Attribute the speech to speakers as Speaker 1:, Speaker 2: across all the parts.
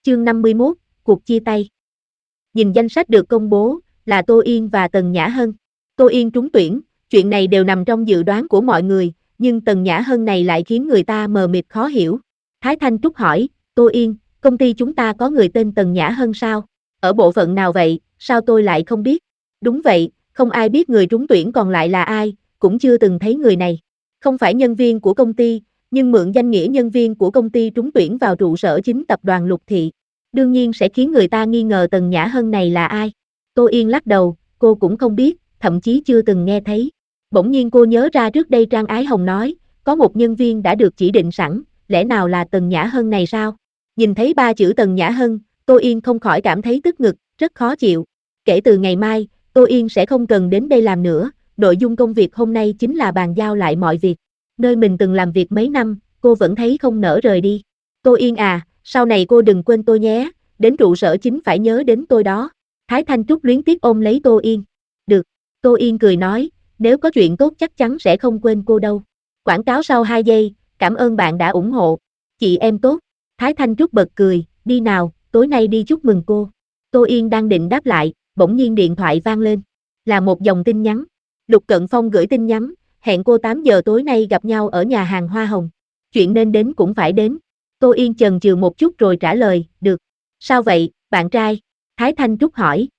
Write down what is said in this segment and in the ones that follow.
Speaker 1: Chương 51, cuộc chia tay. Nhìn danh sách được công bố, là Tô Yên và Tần Nhã Hân. Tô Yên trúng tuyển, chuyện này đều nằm trong dự đoán của mọi người, nhưng Tần Nhã Hân này lại khiến người ta mờ mịt khó hiểu. Thái Thanh Trúc hỏi, Tô Yên, công ty chúng ta có người tên Tần Nhã Hân sao? Ở bộ phận nào vậy, sao tôi lại không biết? Đúng vậy, không ai biết người trúng tuyển còn lại là ai, cũng chưa từng thấy người này. Không phải nhân viên của công ty, nhưng mượn danh nghĩa nhân viên của công ty trúng tuyển vào trụ sở chính tập đoàn Lục Thị. Đương nhiên sẽ khiến người ta nghi ngờ Tần Nhã Hân này là ai. Tô Yên lắc đầu, cô cũng không biết, thậm chí chưa từng nghe thấy. Bỗng nhiên cô nhớ ra trước đây Trang Ái Hồng nói, có một nhân viên đã được chỉ định sẵn, lẽ nào là Tần Nhã Hân này sao? Nhìn thấy 3 chữ Tần Nhã Hân, Tô Yên không khỏi cảm thấy tức ngực, rất khó chịu. Kể từ ngày mai, Tô Yên sẽ không cần đến đây làm nữa, nội dung công việc hôm nay chính là bàn giao lại mọi việc. Nơi mình từng làm việc mấy năm, cô vẫn thấy không nỡ rời đi. Tô Yên à, sau này cô đừng quên tôi nhé, đến trụ sở chính phải nhớ đến tôi đó. Thái Thanh Trúc luyến tiếc ôm lấy Tô Yên. Được, Tô Yên cười nói, nếu có chuyện tốt chắc chắn sẽ không quên cô đâu. Quảng cáo sau 2 giây, cảm ơn bạn đã ủng hộ. Chị em tốt. Thái Thanh Trúc bật cười, đi nào, tối nay đi chúc mừng cô. Tô Yên đang định đáp lại, bỗng nhiên điện thoại vang lên. Là một dòng tin nhắn. Lục Cận Phong gửi tin nhắn, hẹn cô 8 giờ tối nay gặp nhau ở nhà hàng Hoa Hồng. Chuyện nên đến cũng phải đến. Tô Yên chần chừ một chút rồi trả lời, được. Sao vậy, bạn trai? Thái Thanh Trúc hỏi.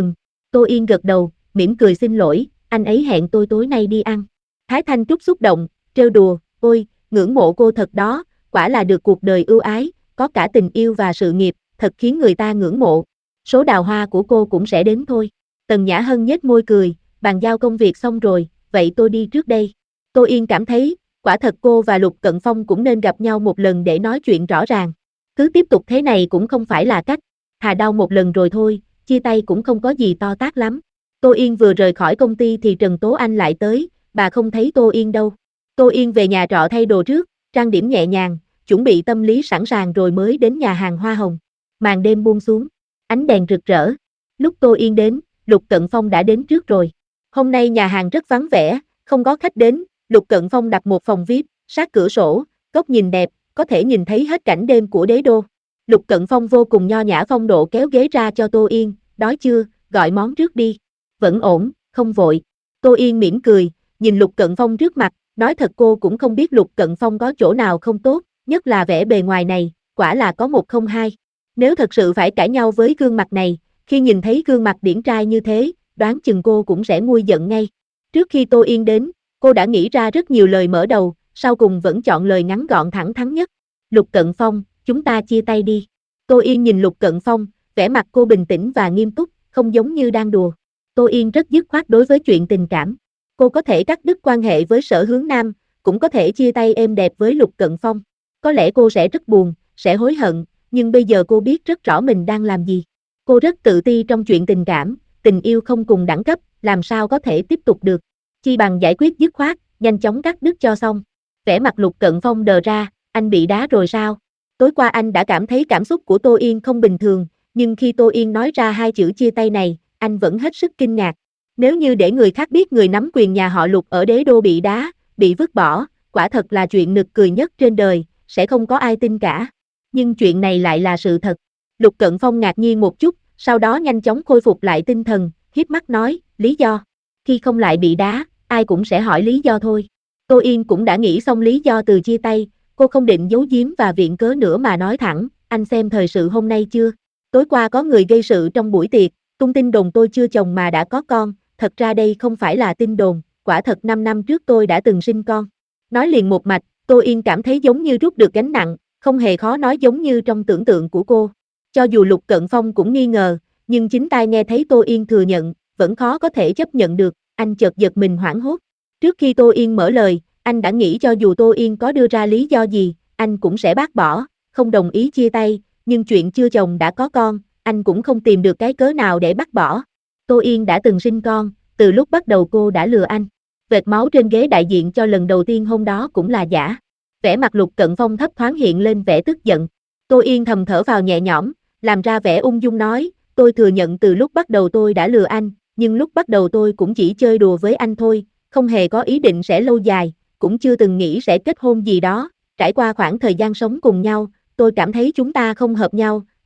Speaker 1: Tô Yên gật đầu, mỉm cười xin lỗi, anh ấy hẹn tôi tối nay đi ăn. Thái Thanh Trúc xúc động, trêu đùa, ôi, ngưỡng mộ cô thật đó, quả là được cuộc đời ưu ái, có cả tình yêu và sự nghiệp, thật khiến người ta ngưỡng mộ. Số đào hoa của cô cũng sẽ đến thôi. Tần Nhã Hân nhếch môi cười, bàn giao công việc xong rồi, vậy tôi đi trước đây. Tô Yên cảm thấy, quả thật cô và Lục Cận Phong cũng nên gặp nhau một lần để nói chuyện rõ ràng. Cứ tiếp tục thế này cũng không phải là cách, thà đau một lần rồi thôi, chia tay cũng không có gì to tát lắm. Tô Yên vừa rời khỏi công ty thì Trần Tố Anh lại tới, bà không thấy Tô Yên đâu. Tô Yên về nhà trọ thay đồ trước, trang điểm nhẹ nhàng, chuẩn bị tâm lý sẵn sàng rồi mới đến nhà hàng Hoa Hồng. Màn đêm buông xuống, ánh đèn rực rỡ. Lúc Tô Yên đến, Lục Cận Phong đã đến trước rồi. Hôm nay nhà hàng rất vắng vẻ, không có khách đến, Lục Cận Phong đặt một phòng VIP, sát cửa sổ, góc nhìn đẹp, có thể nhìn thấy hết cảnh đêm của đế đô. Lục Cận Phong vô cùng nho nhã phong độ kéo ghế ra cho Tô Yên, đói chưa, gọi món trước đi. Vẫn ổn, không vội. Tô Yên mỉm cười, nhìn Lục Cận Phong trước mặt, nói thật cô cũng không biết Lục Cận Phong có chỗ nào không tốt, nhất là vẻ bề ngoài này, quả là có một không hai. Nếu thật sự phải cãi nhau với gương mặt này, khi nhìn thấy gương mặt điển trai như thế, đoán chừng cô cũng sẽ nguôi giận ngay. Trước khi Tô Yên đến, cô đã nghĩ ra rất nhiều lời mở đầu, sau cùng vẫn chọn lời ngắn gọn thẳng thắn nhất. Lục Cận Phong, chúng ta chia tay đi. Tô Yên nhìn Lục Cận Phong, vẻ mặt cô bình tĩnh và nghiêm túc, không giống như đang đùa. Tô Yên rất dứt khoát đối với chuyện tình cảm. Cô có thể cắt đứt quan hệ với Sở Hướng Nam, cũng có thể chia tay êm đẹp với Lục Cận Phong. Có lẽ cô sẽ rất buồn, sẽ hối hận, nhưng bây giờ cô biết rất rõ mình đang làm gì. Cô rất tự ti trong chuyện tình cảm, tình yêu không cùng đẳng cấp, làm sao có thể tiếp tục được. Chi bằng giải quyết dứt khoát, nhanh chóng cắt đứt cho xong. Vẻ mặt Lục Cận Phong đờ ra, anh bị đá rồi sao? Tối qua anh đã cảm thấy cảm xúc của Tô Yên không bình thường, nhưng khi Tô Yên nói ra 2 chữ chia tay này, anh vẫn hết sức kinh ngạc. Nếu như để người khác biết người nắm quyền nhà họ Lục ở đế đô bị đá, bị vứt bỏ, quả thật là chuyện nực cười nhất trên đời, sẽ không có ai tin cả. Nhưng chuyện này lại là sự thật. Lục Cận Phong ngạc nhiên một chút, sau đó nhanh chóng khôi phục lại tinh thần, hiếp mắt nói, lý do. Khi không lại bị đá, ai cũng sẽ hỏi lý do thôi. Tô Yên cũng đã nghĩ xong lý do từ chia tay, cô không định giấu giếm và viện cớ nữa mà nói thẳng, anh xem thời sự hôm nay chưa? Tối qua có người gây sự trong buổi tiệc, tung tin đồn tôi chưa chồng mà đã có con, thật ra đây không phải là tin đồn, quả thật 5 năm trước tôi đã từng sinh con. Nói liền một mạch, Tô Yên cảm thấy giống như rút được gánh nặng, không hề khó nói giống như trong tưởng tượng của cô. Cho dù Lục Cận Phong cũng nghi ngờ, nhưng chính tai nghe thấy Tô Yên thừa nhận, vẫn khó có thể chấp nhận được, anh chợt giật mình hoảng hốt. Trước khi Tô Yên mở lời, anh đã nghĩ cho dù Tô Yên có đưa ra lý do gì, anh cũng sẽ bác bỏ, không đồng ý chia tay, nhưng chuyện chưa chồng đã có con, anh cũng không tìm được cái cớ nào để bác bỏ. Tô Yên đã từng sinh con, từ lúc bắt đầu cô đã lừa anh. Vệt máu trên ghế đại diện cho lần đầu tiên hôm đó cũng là giả. Vẻ mặt Lục Cận Phong thấp thoáng hiện lên vẻ tức giận. Tô Yên thầm thở vào nhẹ nhõm, làm ra vẻ ung dung nói, tôi thừa nhận từ lúc bắt đầu tôi đã lừa anh, nhưng lúc bắt đầu tôi cũng chỉ chơi đùa với anh thôi, không hề có ý định sẽ lâu dài, cũng chưa từng nghĩ sẽ kết hôn gì đó. Trải qua khoảng thời gian sống cùng nhau, tôi cảm thấy chúng ta không hợp nhau,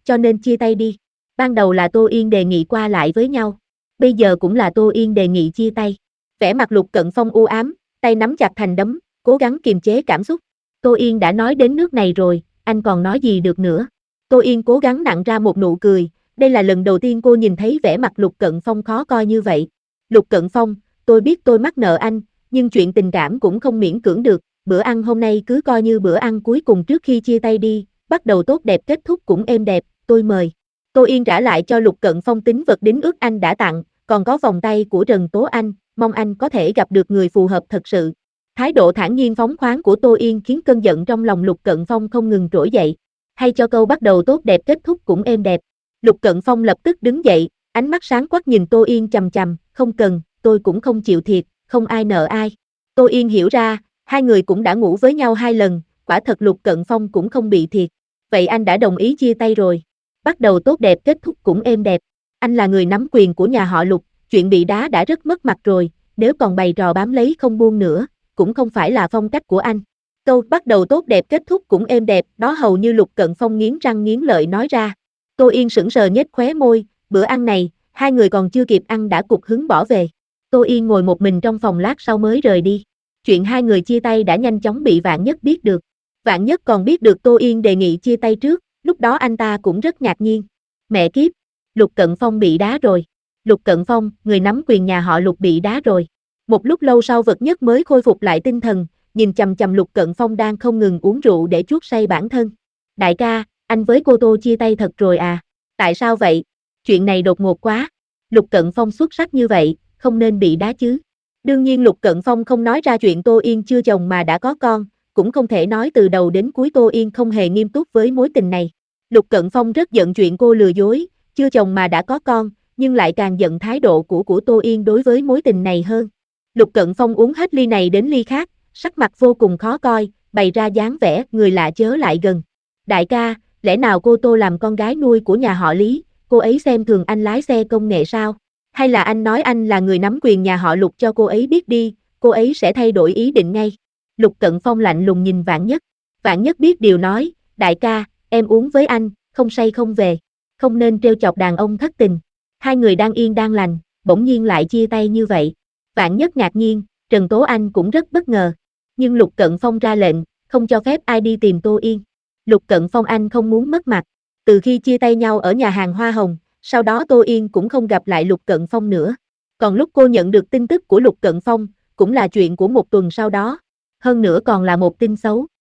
Speaker 1: cho nên chia tay đi. Ban đầu là Tô Yên đề nghị qua lại với nhau. Bây giờ cũng là Tô Yên đề nghị chia tay. Vẻ mặt Lục Cận Phong u ám, tay nắm chặt thành đấm, cố gắng kiềm chế cảm xúc. Tô Yên đã nói đến nước này rồi, anh còn nói gì được nữa. Tô Yên cố gắng nặn ra một nụ cười, đây là lần đầu tiên cô nhìn thấy vẻ mặt Lục Cận Phong khó coi như vậy. Lục Cận Phong, tôi biết tôi mắc nợ anh, nhưng chuyện tình cảm cũng không miễn cưỡng được, bữa ăn hôm nay cứ coi như bữa ăn cuối cùng trước khi chia tay đi, bắt đầu tốt đẹp kết thúc cũng êm đẹp, tôi mời. Tô Yên trả lại cho Lục Cận Phong tín vật đính ước anh đã tặng, còn có vòng tay của Trần Tố Anh, mong anh có thể gặp được người phù hợp thật sự. Thái độ thản nhiên phóng khoáng của Tô Yên khiến cơn giận trong lòng Lục Cận Phong không ngừng trỗi dậy. Hay cho câu bắt đầu tốt đẹp kết thúc cũng êm đẹp. Lục Cận Phong lập tức đứng dậy, ánh mắt sáng quắc nhìn Tô Yên chằm chằm, không cần, tôi cũng không chịu thiệt, không ai nợ ai. Tô Yên hiểu ra, hai người cũng đã ngủ với nhau 2 lần, quả thật Lục Cận Phong cũng không bị thiệt. Vậy anh đã đồng ý chia tay rồi. Bắt đầu tốt đẹp kết thúc cũng êm đẹp. Anh là người nắm quyền của nhà họ Lục, chuyện bị đá đã rất mất mặt rồi, nếu còn bày trò bám lấy không buông nữa, cũng không phải là phong cách của anh. Câu bắt đầu tốt đẹp kết thúc cũng êm đẹp, đó hầu như Lục Cận Phong nghiến răng nghiến lợi nói ra. Tô Yên sững sờ nhếch khóe môi, bữa ăn này, hai người còn chưa kịp ăn đã cục hứng bỏ về. Tô Yên ngồi một mình trong phòng lát sau mới rời đi. Chuyện hai người chia tay đã nhanh chóng bị Vạn Nhất biết được. Vạn Nhất còn biết được Tô Yên đề nghị chia tay trước, lúc đó anh ta cũng rất ngạc nhiên. Mẹ kiếp, Lục Cận Phong bị đá rồi. Lục Cận Phong, người nắm quyền nhà họ Lục bị đá rồi. Một lúc lâu sau Vật Nhất mới khôi phục lại tinh thần, nhìn chằm chằm Lục Cận Phong đang không ngừng uống rượu để chuốt say bản thân. Đại ca, anh với cô Tô chia tay thật rồi à? Tại sao vậy? Chuyện này đột ngột quá. Lục Cận Phong xuất sắc như vậy, không nên bị đá chứ. Đương nhiên Lục Cận Phong không nói ra chuyện Tô Yên chưa chồng mà đã có con, cũng không thể nói từ đầu đến cuối Tô Yên không hề nghiêm túc với mối tình này. Lục Cận Phong rất giận chuyện cô lừa dối, chưa chồng mà đã có con, nhưng lại càng giận thái độ của Tô Yên đối với mối tình này hơn. Lục Cận Phong uống hết ly này đến ly khác, sắc mặt vô cùng khó coi, bày ra dáng vẻ người lạ chớ lại gần. Đại ca, lẽ nào cô Tô làm con gái nuôi của nhà họ Lý, cô ấy xem thường anh lái xe công nghệ sao? Hay là anh nói anh là người nắm quyền nhà họ Lục cho cô ấy biết đi, cô ấy sẽ thay đổi ý định ngay. Lục Cận Phong lạnh lùng nhìn Vạn Nhất. Vạn Nhất biết điều nói, đại ca, em uống với anh, không say không về. Không nên trêu chọc đàn ông thất tình. Hai người đang yên đang lành, bỗng nhiên lại chia tay như vậy. Vạn Nhất ngạc nhiên, Trần Tố Anh cũng rất bất ngờ. Nhưng Lục Cận Phong ra lệnh, không cho phép ai đi tìm Tô Yên. Lục Cận Phong anh không muốn mất mặt. Từ khi chia tay nhau ở nhà hàng Hoa Hồng, sau đó Tô Yên cũng không gặp lại Lục Cận Phong nữa. Còn lúc cô nhận được tin tức của Lục Cận Phong, cũng là chuyện của một tuần sau đó. Hơn nữa còn là một tin xấu.